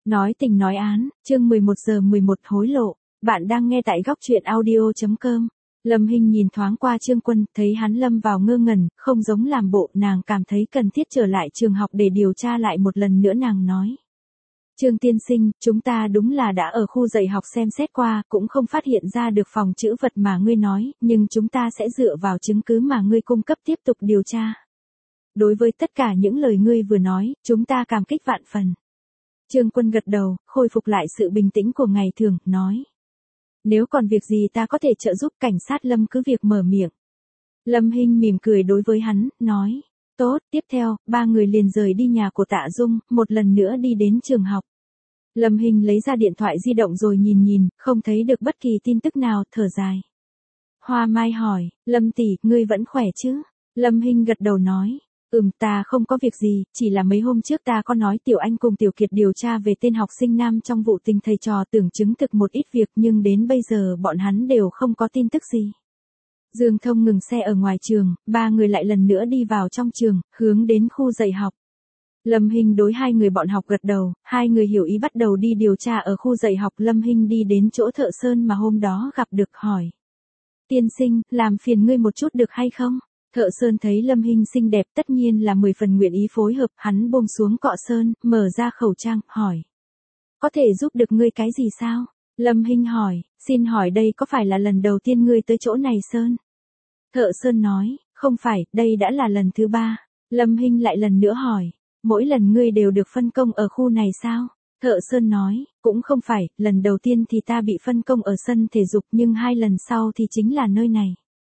Nói tình nói án, chương 11 hối lộ. Bạn đang nghe tại góc truyện audio.com. Lâm Hinh nhìn thoáng qua Trương Quân, thấy hắn lâm vào ngơ ngẩn, không giống làm bộ, nàng cảm thấy cần thiết trở lại trường học để điều tra lại một lần nữa. Nàng nói: Trương tiên sinh, chúng ta đúng là đã ở khu dạy học xem xét qua, cũng không phát hiện ra được phòng chữ vật mà ngươi nói, nhưng chúng ta sẽ dựa vào chứng cứ mà ngươi cung cấp tiếp tục điều tra. Đối với tất cả những lời ngươi vừa nói, chúng ta cảm kích vạn phần. Trương Quân gật đầu, khôi phục lại sự bình tĩnh của ngày thường, nói: Nếu còn việc gì ta có thể trợ giúp. Cảnh sát Lâm cứ việc mở miệng. Lâm Hinh mỉm cười đối với hắn, nói: Tốt. Tiếp theo, ba người liền rời đi nhà của Tạ Dung, một lần nữa đi đến trường học. Lâm Hinh lấy ra điện thoại di động rồi nhìn, không thấy được bất kỳ tin tức nào, thở dài. Hoa Mai hỏi: Lâm tỷ, ngươi vẫn khỏe chứ? Lâm Hinh gật đầu nói: Ta không có việc gì, chỉ là mấy hôm trước ta có nói Tiểu Anh cùng Tiểu Kiệt điều tra về tên học sinh nam trong vụ tình thầy trò, tưởng chứng thực một ít việc, nhưng đến bây giờ bọn hắn đều không có tin tức gì. Dương Thông ngừng xe ở ngoài trường, ba người lại lần nữa đi vào trong trường, hướng đến khu dạy học. Lâm Hinh đối hai người bọn học gật đầu, hai người hiểu ý bắt đầu đi điều tra ở khu dạy học. Lâm Hinh đi đến chỗ thợ sơn mà hôm đó gặp được, hỏi: Tiên sinh, làm phiền ngươi một chút được hay không? Thợ sơn thấy Lâm Hinh xinh đẹp tất nhiên là 10 phần nguyện ý phối hợp, hắn buông xuống cọ sơn, mở ra khẩu trang, hỏi: Có thể giúp được ngươi cái gì sao? Lâm Hinh hỏi: Xin hỏi đây có phải là lần đầu tiên ngươi tới chỗ này sơn? Thợ sơn nói: Không phải, đây đã là lần thứ 3. Lâm Hinh lại lần nữa hỏi: Mỗi lần ngươi đều được phân công ở khu này sao? Thợ sơn nói: Cũng không phải, lần đầu tiên thì ta bị phân công ở sân thể dục, nhưng 2 lần sau thì chính là nơi này.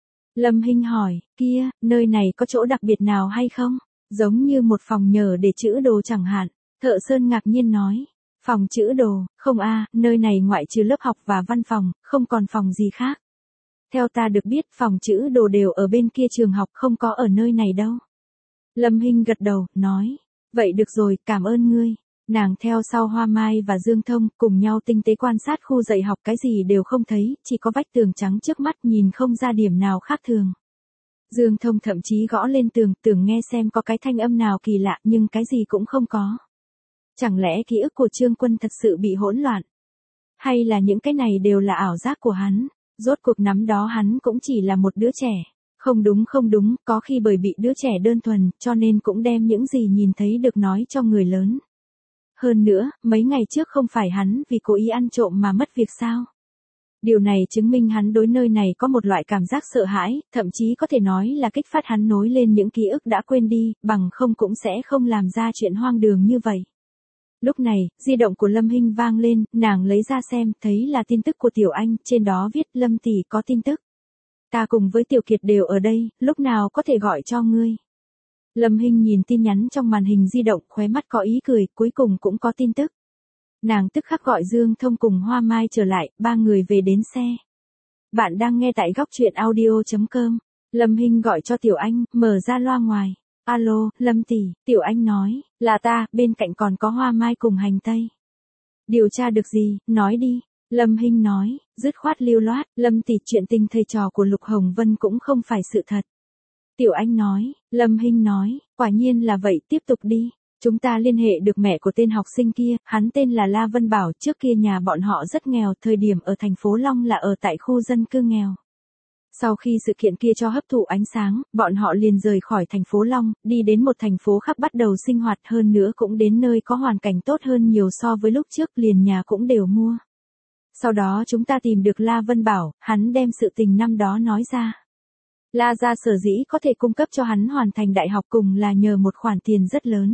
Lâm Hinh hỏi: Kia, nơi này có chỗ đặc biệt nào hay không? Giống như một phòng nhờ để trữ đồ chẳng hạn. Thợ sơn ngạc nhiên nói: Phòng trữ đồ? Không a, nơi này ngoại trừ lớp học và văn phòng, không còn phòng gì khác. Theo ta được biết, phòng trữ đồ đều ở bên kia trường học, không có ở nơi này đâu. Lâm Hinh gật đầu, nói: Vậy được rồi, cảm ơn ngươi. Nàng theo sau Hoa Mai và Dương Thông, cùng nhau tinh tế quan sát khu dạy học, cái gì đều không thấy, chỉ có vách tường trắng trước mắt, nhìn không ra điểm nào khác thường. Dương Thông thậm chí gõ lên tường, tưởng nghe xem có cái thanh âm nào kỳ lạ, nhưng cái gì cũng không có. Chẳng lẽ ký ức của Trương Quân thật sự bị hỗn loạn? Hay là những cái này đều là ảo giác của hắn? Rốt cuộc năm đó hắn cũng chỉ là một đứa trẻ. Không đúng, có khi bởi bị đứa trẻ đơn thuần, cho nên cũng đem những gì nhìn thấy được nói cho người lớn. Hơn nữa, mấy ngày trước không phải hắn vì cố ý ăn trộm mà mất việc sao? Điều này chứng minh hắn đối nơi này có một loại cảm giác sợ hãi, thậm chí có thể nói là kích phát hắn nối lên những ký ức đã quên đi, bằng không cũng sẽ không làm ra chuyện hoang đường như vậy. Lúc này, di động của Lâm Hinh vang lên, nàng lấy ra xem, thấy là tin tức của Tiểu Anh, trên đó viết: Lâm tỷ có tin tức. Ta cùng với Tiểu Kiệt đều ở đây, lúc nào có thể gọi cho ngươi. Lâm Hinh nhìn tin nhắn trong màn hình di động, khóe mắt có ý cười, cuối cùng cũng có tin tức. Nàng tức khắc gọi Dương Thông cùng Hoa Mai trở lại, ba người về đến xe. Bạn đang nghe tại góc truyện audio.com. Lâm Hinh gọi cho Tiểu Anh, mở ra loa ngoài. Alo, Lâm tỷ, Tiểu Anh nói: Là ta, bên cạnh còn có Hoa Mai cùng Hành Tây. Điều tra được gì, nói đi. Lâm Hinh nói, dứt khoát lưu loát: Lâm tỷ, chuyện tình thầy trò của Lục Hồng Vân cũng không phải sự thật. Tiểu Anh nói. Lâm Hinh nói: Quả nhiên là vậy, tiếp tục đi. Chúng ta liên hệ được mẹ của tên học sinh kia, hắn tên là La Vân Bảo, trước kia nhà bọn họ rất nghèo, thời điểm ở thành phố Long là ở tại khu dân cư nghèo. Sau khi sự kiện kia cho hấp thụ ánh sáng, bọn họ liền rời khỏi thành phố Long, đi đến một thành phố khác bắt đầu sinh hoạt, hơn nữa cũng đến nơi có hoàn cảnh tốt hơn nhiều so với lúc trước, liền nhà cũng đều mua. Sau đó chúng ta tìm được La Vân Bảo, hắn đem sự tình năm đó nói ra. La gia sở dĩ có thể cung cấp cho hắn hoàn thành đại học cùng là nhờ một khoản tiền rất lớn.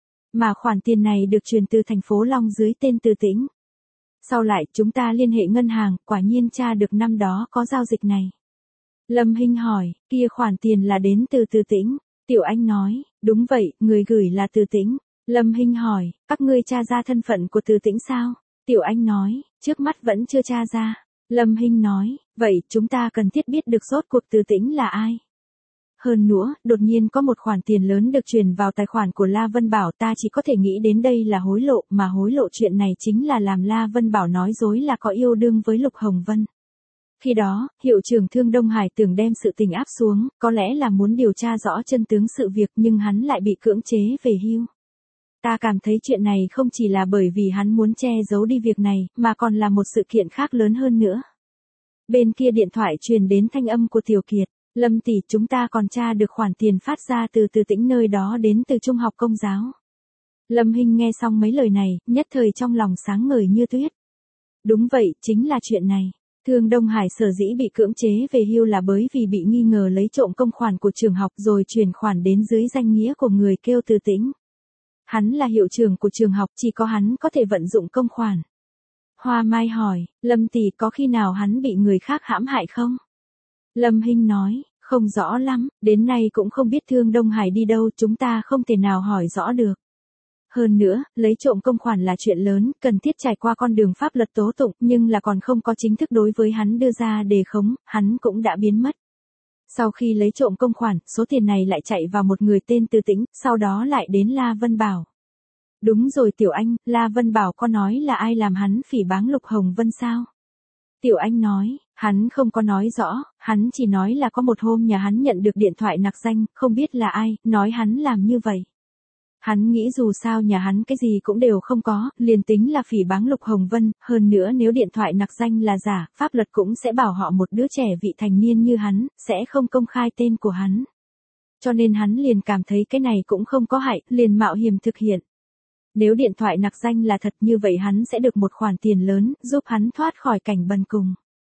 Mà khoản tiền này được truyền từ thành phố Long dưới tên Từ Tĩnh. Sau lại, chúng ta liên hệ ngân hàng, quả nhiên tra được năm đó có giao dịch này. Lâm Hinh hỏi: Kia khoản tiền là đến từ Từ Tĩnh? Tiểu Anh nói: Đúng vậy, người gửi là Từ Tĩnh. Lâm Hinh hỏi: Các ngươi tra ra thân phận của Từ Tĩnh sao? Tiểu Anh nói: Trước mắt vẫn chưa tra ra. Lâm Hinh nói: Vậy, chúng ta cần thiết biết được rốt cuộc Từ Tĩnh là ai. Hơn nữa, đột nhiên có một khoản tiền lớn được chuyển vào tài khoản của La Vân Bảo, ta chỉ có thể nghĩ đến đây là hối lộ, mà hối lộ chuyện này chính là làm La Vân Bảo nói dối là có yêu đương với Lục Hồng Vân. Khi đó, hiệu trưởng Thương Đông Hải tưởng đem sự tình áp xuống, có lẽ là muốn điều tra rõ chân tướng sự việc, nhưng hắn lại bị cưỡng chế về hưu. Ta cảm thấy chuyện này không chỉ là bởi vì hắn muốn che giấu đi việc này, mà còn là một sự kiện khác lớn hơn nữa. Bên kia điện thoại truyền đến thanh âm của Tiểu Kiệt. Lâm tỷ, chúng ta còn tra được khoản tiền phát ra từ Từ Tĩnh nơi đó đến từ trung học Công giáo. Lâm Hinh nghe xong mấy lời này, nhất thời trong lòng sáng ngời như tuyết. Đúng vậy, chính là chuyện này. Thương Đông Hải sở dĩ bị cưỡng chế về hưu là bởi vì bị nghi ngờ lấy trộm công khoản của trường học rồi chuyển khoản đến dưới danh nghĩa của người kêu Từ Tĩnh. Hắn là hiệu trưởng của trường học, chỉ có hắn có thể vận dụng công khoản. Hoa Mai hỏi, Lâm tỷ, có khi nào hắn bị người khác hãm hại không? Lâm Hinh nói, không rõ lắm, đến nay cũng không biết Thương Đông Hải đi đâu, chúng ta không thể nào hỏi rõ được. Hơn nữa, lấy trộm công khoản là chuyện lớn, cần thiết trải qua con đường pháp luật tố tụng, nhưng là còn không có chính thức đối với hắn đưa ra đề khống, hắn cũng đã biến mất. Sau khi lấy trộm công khoản, số tiền này lại chạy vào một người tên Từ Tĩnh, sau đó lại đến La Vân Bảo. Đúng rồi Tiểu Anh, La Vân Bảo có nói là ai làm hắn phỉ báng Lục Hồng Vân sao? Tiểu Anh nói, hắn không có nói rõ, hắn chỉ nói là có một hôm nhà hắn nhận được điện thoại nặc danh, không biết là ai, nói hắn làm như vậy. Hắn nghĩ dù sao nhà hắn cái gì cũng đều không có, liền tính là phỉ báng Lục Hồng Vân, hơn nữa nếu điện thoại nặc danh là giả, pháp luật cũng sẽ bảo họ một đứa trẻ vị thành niên như hắn, sẽ không công khai tên của hắn. Cho nên hắn liền cảm thấy cái này cũng không có hại, liền mạo hiểm thực hiện. Nếu điện thoại nặc danh là thật như vậy hắn sẽ được một khoản tiền lớn, giúp hắn thoát khỏi cảnh bần cùng.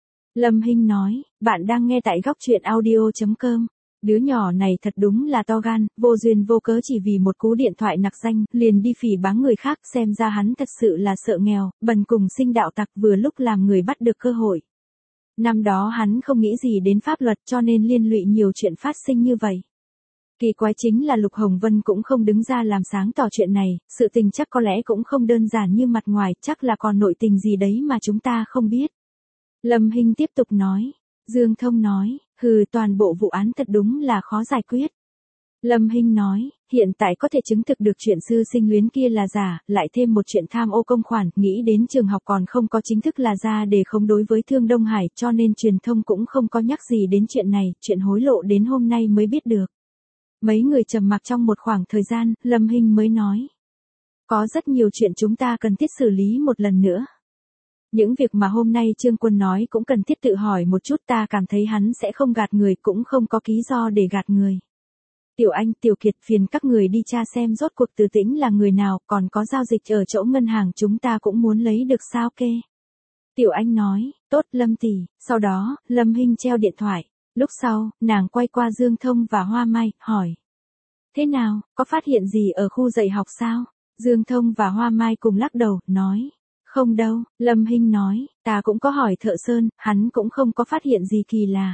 Lâm Hinh nói, bạn đang nghe tại góc truyện audio.com. Đứa nhỏ này thật đúng là to gan, vô duyên vô cớ chỉ vì một cú điện thoại nặc danh, liền đi phỉ báng người khác, xem ra hắn thật sự là sợ nghèo, bần cùng sinh đạo tặc vừa lúc làm người bắt được cơ hội. Năm đó hắn không nghĩ gì đến pháp luật cho nên liên lụy nhiều chuyện phát sinh như vậy. Kỳ quái chính là Lục Hồng Vân cũng không đứng ra làm sáng tỏ chuyện này, sự tình chắc có lẽ cũng không đơn giản như mặt ngoài, chắc là còn nội tình gì đấy mà chúng ta không biết. Lâm Hinh tiếp tục nói. Dương Thông nói, toàn bộ vụ án thật đúng là khó giải quyết. Lâm Hinh nói, hiện tại có thể chứng thực được chuyện sư sinh luyến kia là giả, lại thêm một chuyện tham ô công khoản, nghĩ đến trường học còn không có chính thức là ra để không đối với Thương Đông Hải, cho nên truyền thông cũng không có nhắc gì đến chuyện này, chuyện hối lộ đến hôm nay mới biết được. Mấy người trầm mặc trong một khoảng thời gian, Lâm Hinh mới nói. Có rất nhiều chuyện chúng ta cần thiết xử lý một lần nữa. Những việc mà hôm nay Trương Quân nói cũng cần thiết tự hỏi một chút, ta cảm thấy hắn sẽ không gạt người, cũng không có lý do để gạt người. Tiểu Anh, Tiểu Kiệt, phiền các người đi tra xem rốt cuộc Từ Tĩnh là người nào, còn có giao dịch ở chỗ ngân hàng chúng ta cũng muốn lấy được sao kê. Tiểu Anh nói, tốt Lâm tỷ, sau đó, Lâm Hinh treo điện thoại. Lúc sau, nàng quay qua Dương Thông và Hoa Mai, hỏi. Thế nào, có phát hiện gì ở khu dạy học sao? Dương Thông và Hoa Mai cùng lắc đầu, nói. Không đâu, Lâm Hinh nói, ta cũng có hỏi Thợ Sơn, hắn cũng không có phát hiện gì kỳ lạ.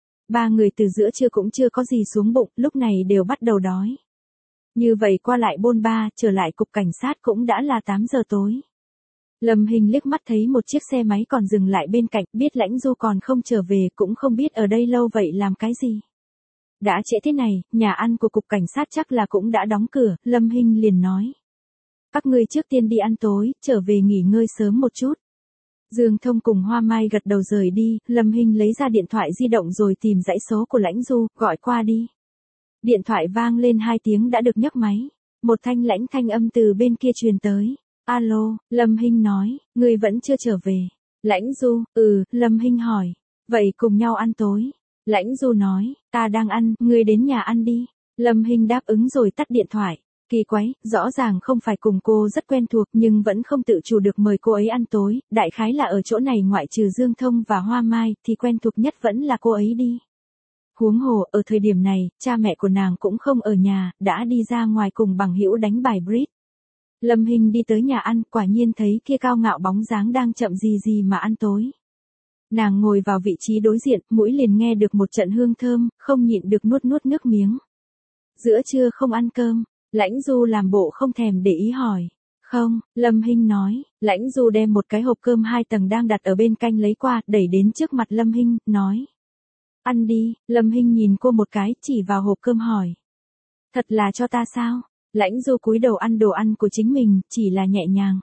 Ba người từ giữa trưa cũng chưa có gì xuống bụng, lúc này đều bắt đầu đói. Như vậy qua lại bôn ba, trở lại cục cảnh sát cũng đã là 8 giờ tối. Lâm Hinh liếc mắt thấy một chiếc xe máy còn dừng lại bên cạnh, biết Lãnh Du còn không trở về, cũng không biết ở đây lâu vậy làm cái gì. Đã trễ thế này, nhà ăn của cục cảnh sát chắc là cũng đã đóng cửa, Lâm Hinh liền nói. Các ngươi trước tiên đi ăn tối, trở về nghỉ ngơi sớm một chút. Dương Thông cùng Hoa Mai gật đầu rời đi, Lâm Hinh lấy ra điện thoại di động rồi tìm dãy số của Lãnh Du, gọi qua đi. Điện thoại vang lên 2 tiếng đã được nhấc máy. Một thanh lãnh thanh âm từ bên kia truyền tới. Alo, Lâm Hinh nói, ngươi vẫn chưa trở về. Lãnh Du, Lâm Hinh hỏi. Vậy cùng nhau ăn tối. Lãnh Du nói, ta đang ăn, ngươi đến nhà ăn đi. Lâm Hinh đáp ứng rồi tắt điện thoại. Kỳ quái, rõ ràng không phải cùng cô rất quen thuộc nhưng vẫn không tự chủ được mời cô ấy ăn tối, đại khái là ở chỗ này ngoại trừ Dương Thông và Hoa Mai thì quen thuộc nhất vẫn là cô ấy đi. Huống hồ, ở thời điểm này, cha mẹ của nàng cũng không ở nhà, đã đi ra ngoài cùng bằng hữu đánh bài bridge. Lâm Hinh đi tới nhà ăn, quả nhiên thấy kia cao ngạo bóng dáng đang chậm gì mà ăn tối. Nàng ngồi vào vị trí đối diện, mũi liền nghe được một trận hương thơm, không nhịn được nuốt nước miếng. Giữa trưa không ăn cơm, Lãnh Du làm bộ không thèm để ý hỏi. Không, Lâm Hinh nói, Lãnh Du đem một cái hộp cơm 2 tầng đang đặt ở bên cạnh lấy qua, đẩy đến trước mặt Lâm Hinh, nói. Ăn đi, Lâm Hinh nhìn cô một cái, chỉ vào hộp cơm hỏi. Thật là cho ta sao? Lãnh Du cúi đầu ăn đồ ăn của chính mình, chỉ là nhẹ nhàng.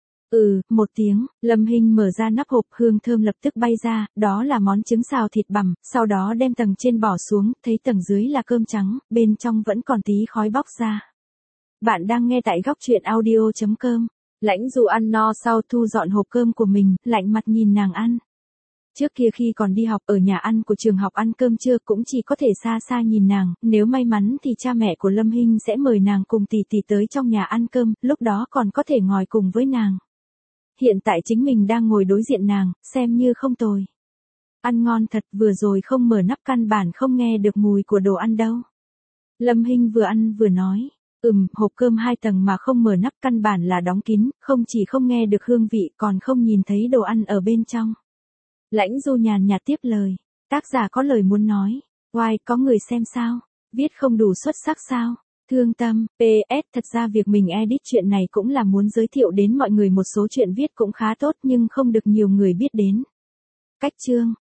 Một tiếng, Lâm Hinh mở ra nắp hộp, hương thơm lập tức bay ra, đó là món trứng xào thịt bằm, sau đó đem tầng trên bỏ xuống, thấy tầng dưới là cơm trắng, bên trong vẫn còn tí khói bốc ra. Bạn đang nghe tại góc chuyện audio.com. Lãnh Du ăn no sau thu dọn hộp cơm của mình, lạnh mặt nhìn nàng ăn. Trước kia khi còn đi học ở nhà ăn của trường học ăn cơm trưa cũng chỉ có thể xa xa nhìn nàng, nếu may mắn thì cha mẹ của Lâm Hinh sẽ mời nàng cùng tỷ tỷ tới trong nhà ăn cơm, lúc đó còn có thể ngồi cùng với nàng. Hiện tại chính mình đang ngồi đối diện nàng, xem như không tồi. Ăn ngon thật, vừa rồi không mở nắp căn bản không nghe được mùi của đồ ăn đâu. Lâm Hinh vừa ăn vừa nói. Hộp cơm 2 tầng mà không mở nắp căn bản là đóng kín, không chỉ không nghe được hương vị còn không nhìn thấy đồ ăn ở bên trong. Lãnh Du nhàn nhạt tiếp lời. Tác giả có lời muốn nói. Oai, có người xem sao? Viết không đủ xuất sắc sao? Thương tâm, PS, thật ra việc mình edit chuyện này cũng là muốn giới thiệu đến mọi người một số chuyện viết cũng khá tốt nhưng không được nhiều người biết đến. Cách chương.